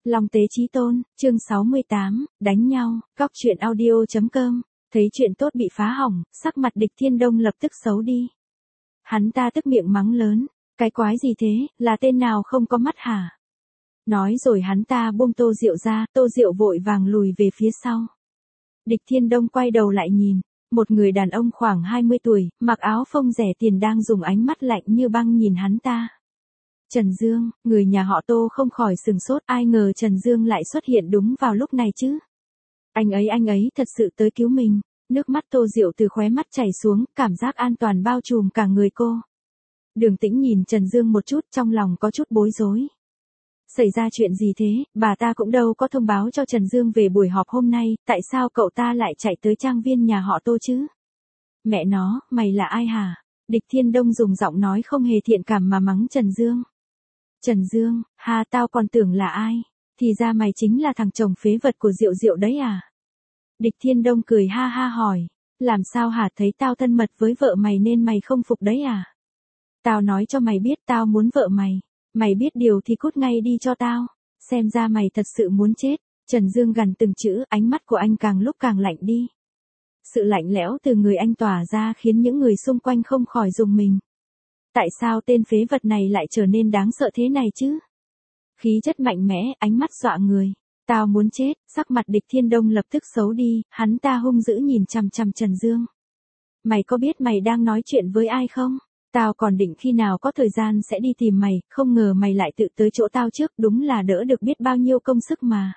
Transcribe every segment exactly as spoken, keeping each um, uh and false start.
Long Tế Chí Tôn, chương sáu mươi tám, đánh nhau, góc truyện audio.com, thấy chuyện tốt bị phá hỏng, sắc mặt Địch Thiên Đông lập tức xấu đi. Hắn ta tức miệng mắng lớn, cái quái gì thế, là tên nào không có mắt hả? Nói rồi hắn ta buông Tô Diệu ra, Tô Diệu vội vàng lùi về phía sau. Địch Thiên Đông quay đầu lại nhìn, một người đàn ông khoảng hai mươi tuổi, mặc áo phông rẻ tiền đang dùng ánh mắt lạnh như băng nhìn hắn ta. Trần Dương, người nhà họ Tô không khỏi sừng sốt, ai ngờ Trần Dương lại xuất hiện đúng vào lúc này chứ. Anh ấy anh ấy thật sự tới cứu mình, nước mắt Tô Diệu từ khóe mắt chảy xuống, cảm giác an toàn bao trùm cả người cô. Đường Tĩnh nhìn Trần Dương một chút, trong lòng có chút bối rối. Xảy ra chuyện gì thế, bà ta cũng đâu có thông báo cho Trần Dương về buổi họp hôm nay, tại sao cậu ta lại chạy tới trang viên nhà họ Tô chứ? Mẹ nó, mày là ai hả? Địch Thiên Đông dùng giọng nói không hề thiện cảm mà mắng Trần Dương. Trần Dương, ha tao còn tưởng là ai, thì ra mày chính là thằng chồng phế vật của Diệu Diệu đấy à? Địch Thiên Đông cười ha ha hỏi, làm sao hả, thấy tao thân mật với vợ mày nên mày không phục đấy à? Tao nói cho mày biết tao muốn vợ mày, mày biết điều thì cút ngay đi cho tao, xem ra mày thật sự muốn chết. Trần Dương gằn từng chữ, ánh mắt của anh càng lúc càng lạnh đi. Sự lạnh lẽo từ người anh tỏa ra khiến những người xung quanh không khỏi rùng mình. Tại sao tên phế vật này lại trở nên đáng sợ thế này chứ? Khí chất mạnh mẽ, ánh mắt dọa người. Tao muốn chết, sắc mặt Địch Thiên Đông lập tức xấu đi, hắn ta hung dữ nhìn chằm chằm Trần Dương. Mày có biết mày đang nói chuyện với ai không? Tao còn định khi nào có thời gian sẽ đi tìm mày, không ngờ mày lại tự tới chỗ tao trước, đúng là đỡ được biết bao nhiêu công sức mà.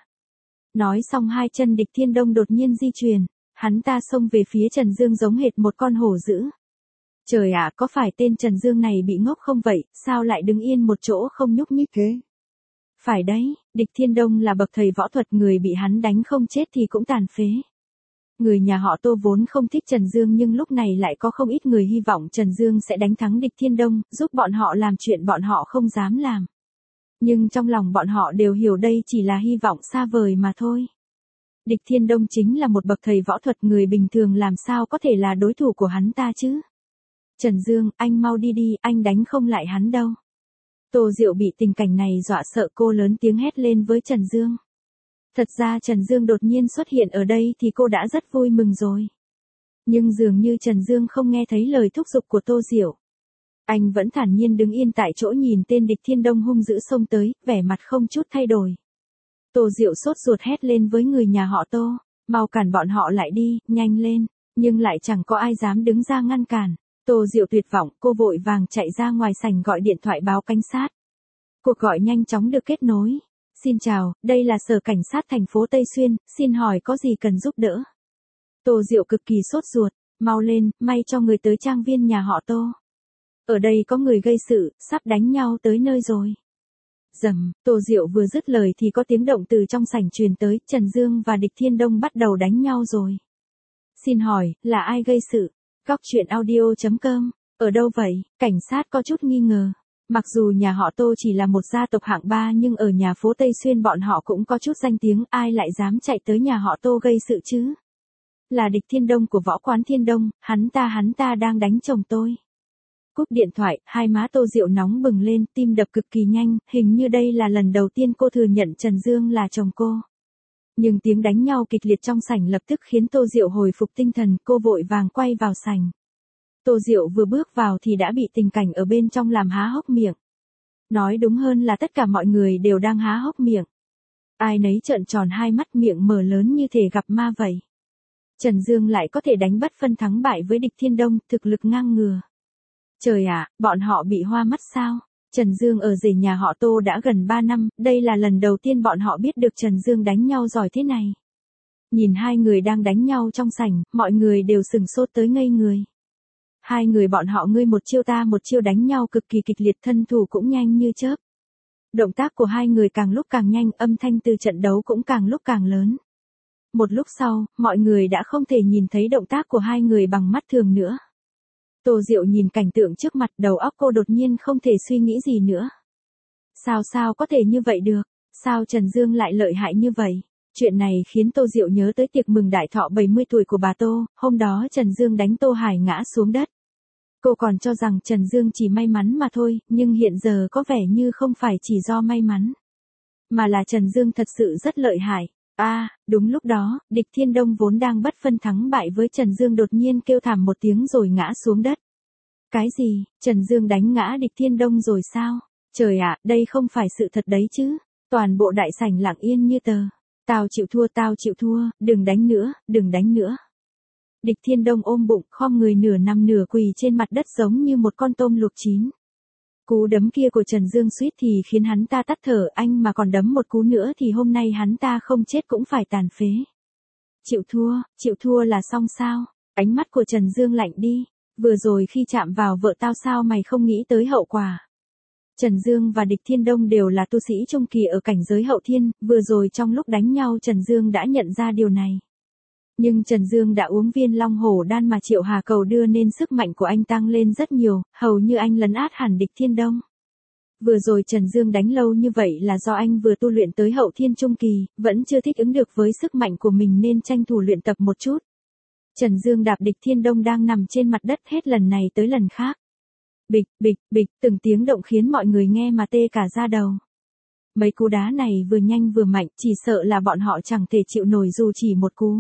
Nói xong hai chân Địch Thiên Đông đột nhiên di chuyển, hắn ta xông về phía Trần Dương giống hệt một con hổ dữ. Trời ạ, có phải tên Trần Dương này bị ngốc không vậy, sao lại đứng yên một chỗ không nhúc nhích thế? Phải đấy, Địch Thiên Đông là bậc thầy võ thuật, người bị hắn đánh không chết thì cũng tàn phế. Người nhà họ Tô vốn không thích Trần Dương nhưng lúc này lại có không ít người hy vọng Trần Dương sẽ đánh thắng Địch Thiên Đông, giúp bọn họ làm chuyện bọn họ không dám làm. Nhưng trong lòng bọn họ đều hiểu đây chỉ là hy vọng xa vời mà thôi. Địch Thiên Đông chính là một bậc thầy võ thuật, người bình thường làm sao có thể là đối thủ của hắn ta chứ? Trần Dương, anh mau đi đi, anh đánh không lại hắn đâu. Tô Diệu bị tình cảnh này dọa sợ, cô lớn tiếng hét lên với Trần Dương. Thật ra Trần Dương đột nhiên xuất hiện ở đây thì cô đã rất vui mừng rồi. Nhưng dường như Trần Dương không nghe thấy lời thúc giục của Tô Diệu. Anh vẫn thản nhiên đứng yên tại chỗ nhìn tên Địch Thiên Đông hung dữ xông tới, vẻ mặt không chút thay đổi. Tô Diệu sốt ruột hét lên với người nhà họ Tô, mau cản bọn họ lại đi, nhanh lên, nhưng lại chẳng có ai dám đứng ra ngăn cản. Tô Diệu tuyệt vọng, cô vội vàng chạy ra ngoài sảnh gọi điện thoại báo cảnh sát. Cuộc gọi nhanh chóng được kết nối. Xin chào, đây là sở cảnh sát thành phố Tây Xuyên, xin hỏi có gì cần giúp đỡ? Tô Diệu cực kỳ sốt ruột, mau lên, may cho người tới trang viên nhà họ Tô. Ở đây có người gây sự, sắp đánh nhau tới nơi rồi. Rầm, Tô Diệu vừa dứt lời thì có tiếng động từ trong sảnh truyền tới, Trần Dương và Địch Thiên Đông bắt đầu đánh nhau rồi. Xin hỏi, là ai gây sự? Góc truyện audio.com, ở đâu vậy? Cảnh sát có chút nghi ngờ. Mặc dù nhà họ Tô chỉ là một gia tộc hạng ba nhưng ở nhà phố Tây Xuyên bọn họ cũng có chút danh tiếng, ai lại dám chạy tới nhà họ Tô gây sự chứ? Là Địch Thiên Đông của võ quán Thiên Đông, hắn ta hắn ta đang đánh chồng tôi. Cúp điện thoại, hai má Tô Diệu nóng bừng lên, tim đập cực kỳ nhanh, hình như đây là lần đầu tiên cô thừa nhận Trần Dương là chồng cô. Nhưng tiếng đánh nhau kịch liệt trong sảnh lập tức khiến Tô Diệu hồi phục tinh thần, cô vội vàng quay vào sảnh. Tô Diệu vừa bước vào thì đã bị tình cảnh ở bên trong làm há hốc miệng. Nói đúng hơn là tất cả mọi người đều đang há hốc miệng. Ai nấy trợn tròn hai mắt, miệng mở lớn như thể gặp ma vậy. Trần Dương lại có thể đánh bất phân thắng bại với Địch Thiên Đông, thực lực ngang ngừa. Trời ạ, bọn họ bị hoa mắt sao? Trần Dương ở rể nhà họ Tô đã gần ba năm, đây là lần đầu tiên bọn họ biết được Trần Dương đánh nhau giỏi thế này. Nhìn hai người đang đánh nhau trong sảnh, mọi người đều sừng sốt tới ngây người. Hai người bọn họ ngươi một chiêu ta một chiêu đánh nhau cực kỳ kịch liệt, thân thủ cũng nhanh như chớp. Động tác của hai người càng lúc càng nhanh, âm thanh từ trận đấu cũng càng lúc càng lớn. Một lúc sau, mọi người đã không thể nhìn thấy động tác của hai người bằng mắt thường nữa. Tô Diệu nhìn cảnh tượng trước mặt, đầu óc cô đột nhiên không thể suy nghĩ gì nữa. Sao sao có thể như vậy được? Sao Trần Dương lại lợi hại như vậy? Chuyện này khiến Tô Diệu nhớ tới tiệc mừng đại thọ bảy mươi tuổi của bà Tô, hôm đó Trần Dương đánh Tô Hải ngã xuống đất. Cô còn cho rằng Trần Dương chỉ may mắn mà thôi, nhưng hiện giờ có vẻ như không phải chỉ do may mắn. mà là Trần Dương thật sự rất lợi hại. A, à, đúng lúc đó, Địch Thiên Đông vốn đang bất phân thắng bại với Trần Dương đột nhiên kêu thảm một tiếng rồi ngã xuống đất. Cái gì, Trần Dương đánh ngã Địch Thiên Đông rồi sao? Trời ạ, đây không phải sự thật đấy chứ. Toàn bộ đại sảnh lặng yên như tờ. Tao chịu thua, tao chịu thua, đừng đánh nữa, đừng đánh nữa. Địch Thiên Đông ôm bụng, khom người nửa nằm nửa quỳ trên mặt đất giống như một con tôm luộc chín. Cú đấm kia của Trần Dương suýt thì khiến hắn ta tắt thở, anh mà còn đấm một cú nữa thì hôm nay hắn ta không chết cũng phải tàn phế. Chịu thua, chịu thua là xong sao? Ánh mắt của Trần Dương lạnh đi. Vừa rồi khi chạm vào vợ tao sao mày không nghĩ tới hậu quả? Trần Dương và Địch Thiên Đông đều là tu sĩ trung kỳ ở cảnh giới hậu thiên, vừa rồi trong lúc đánh nhau Trần Dương đã nhận ra điều này. Nhưng Trần Dương đã uống viên long hổ đan mà Triệu Hà cầu đưa nên sức mạnh của anh tăng lên rất nhiều, hầu như anh lấn át hẳn Địch Thiên Đông. Vừa rồi Trần Dương đánh lâu như vậy là do anh vừa tu luyện tới hậu thiên trung kỳ, vẫn chưa thích ứng được với sức mạnh của mình nên tranh thủ luyện tập một chút. Trần Dương đạp Địch Thiên Đông đang nằm trên mặt đất hết lần này tới lần khác. Bịch, bịch, bịch, từng tiếng động khiến mọi người nghe mà tê cả da đầu. Mấy cú đá này vừa nhanh vừa mạnh, chỉ sợ là bọn họ chẳng thể chịu nổi dù chỉ một cú.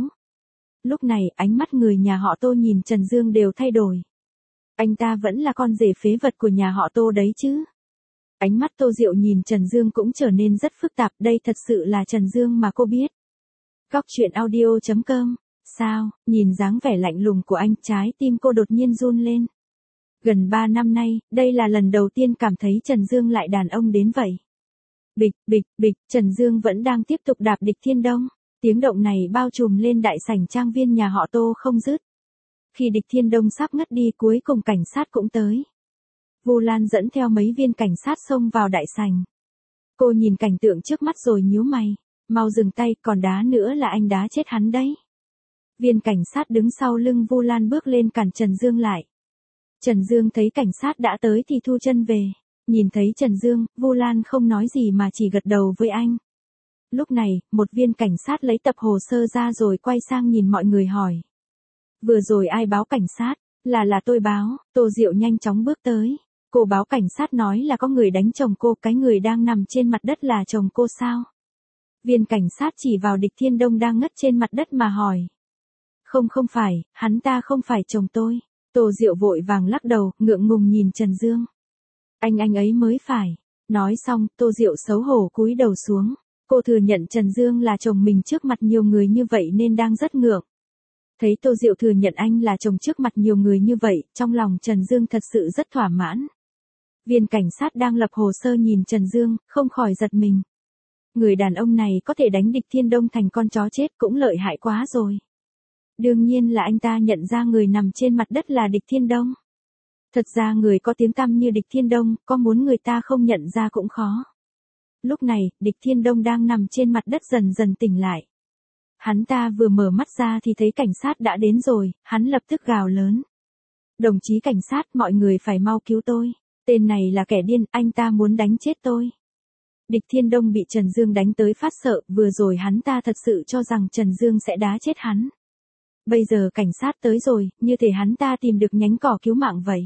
Lúc này, ánh mắt người nhà họ Tô nhìn Trần Dương đều thay đổi. Anh ta vẫn là con rể phế vật của nhà họ Tô đấy chứ. Ánh mắt Tô Diệu nhìn Trần Dương cũng trở nên rất phức tạp, đây thật sự là Trần Dương mà cô biết. Góc truyện audio chấm com. Sao, nhìn dáng vẻ lạnh lùng của anh, trái tim cô đột nhiên run lên. Gần ba năm nay, đây là lần đầu tiên cảm thấy Trần Dương lại đàn ông đến vậy. Bịch, bịch, bịch, Trần Dương vẫn đang tiếp tục đạp Địch Thiên Đông. Tiếng động này bao trùm lên đại sảnh trang viên nhà họ Tô không dứt. Khi Địch Thiên Đông sắp ngất đi cuối cùng cảnh sát cũng tới. Vu Lan dẫn theo mấy viên cảnh sát xông vào đại sảnh. Cô nhìn cảnh tượng trước mắt rồi nhíu mày. Mau dừng tay, còn đá nữa là anh đá chết hắn đấy. Viên cảnh sát đứng sau lưng Vu Lan bước lên cản Trần Dương lại. Trần Dương thấy cảnh sát đã tới thì thu chân về. Nhìn thấy Trần Dương, Vu Lan không nói gì mà chỉ gật đầu với anh. Lúc này, một viên cảnh sát lấy tập hồ sơ ra rồi quay sang nhìn mọi người hỏi. Vừa rồi ai báo cảnh sát? Là là tôi báo. Tô Diệu nhanh chóng bước tới. Cô báo cảnh sát nói là có người đánh chồng cô, cái người đang nằm trên mặt đất là chồng cô sao? Viên cảnh sát chỉ vào Địch Thiên Đông đang ngất trên mặt đất mà hỏi. Không không phải, hắn ta không phải chồng tôi. Tô Diệu vội vàng lắc đầu, ngượng ngùng nhìn Trần Dương. Anh anh ấy mới phải. Nói xong, Tô Diệu xấu hổ cúi đầu xuống. Cô thừa nhận Trần Dương là chồng mình trước mặt nhiều người như vậy nên đang rất ngượng. Thấy Tô Diệu thừa nhận anh là chồng trước mặt nhiều người như vậy, trong lòng Trần Dương thật sự rất thỏa mãn. Viên cảnh sát đang lập hồ sơ nhìn Trần Dương, không khỏi giật mình. Người đàn ông này có thể đánh Địch Thiên Đông thành con chó chết cũng lợi hại quá rồi. Đương nhiên là anh ta nhận ra người nằm trên mặt đất là Địch Thiên Đông. Thật ra người có tiếng tăm như Địch Thiên Đông, có muốn người ta không nhận ra cũng khó. Lúc này, Địch Thiên Đông đang nằm trên mặt đất dần dần tỉnh lại. Hắn ta vừa mở mắt ra thì thấy cảnh sát đã đến rồi, hắn lập tức gào lớn. Đồng chí cảnh sát, mọi người phải mau cứu tôi. Tên này là kẻ điên, anh ta muốn đánh chết tôi. Địch Thiên Đông bị Trần Dương đánh tới phát sợ, vừa rồi hắn ta thật sự cho rằng Trần Dương sẽ đá chết hắn. Bây giờ cảnh sát tới rồi, như thể hắn ta tìm được nhánh cỏ cứu mạng vậy.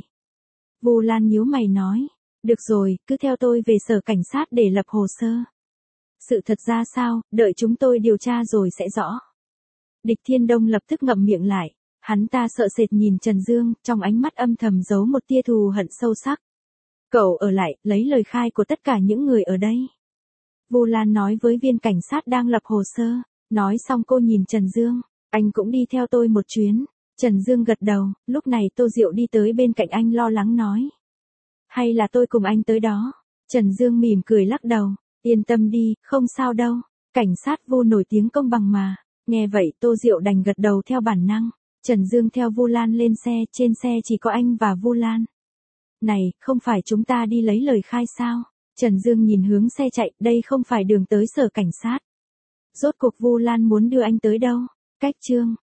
Vu Lan nhíu mày nói. Được rồi, cứ theo tôi về sở cảnh sát để lập hồ sơ. Sự thật ra sao, đợi chúng tôi điều tra rồi sẽ rõ. Địch Thiên Đông lập tức ngậm miệng lại. Hắn ta sợ sệt nhìn Trần Dương, trong ánh mắt âm thầm giấu một tia thù hận sâu sắc. Cậu ở lại, lấy lời khai của tất cả những người ở đây. Vu Lan nói với viên cảnh sát đang lập hồ sơ. Nói xong cô nhìn Trần Dương. Anh cũng đi theo tôi một chuyến. Trần Dương gật đầu, lúc này Tô Diệu đi tới bên cạnh anh lo lắng nói. Hay là tôi cùng anh tới đó? Trần Dương mỉm cười lắc đầu. Yên tâm đi, không sao đâu. Cảnh sát Vu nổi tiếng công bằng mà. Nghe vậy Tô Diệu đành gật đầu theo bản năng. Trần Dương theo Vu Lan lên xe, trên xe chỉ có anh và Vu Lan. Này, không phải chúng ta đi lấy lời khai sao? Trần Dương nhìn hướng xe chạy, đây không phải đường tới sở cảnh sát. Rốt cuộc Vu Lan muốn đưa anh tới đâu? Cách chương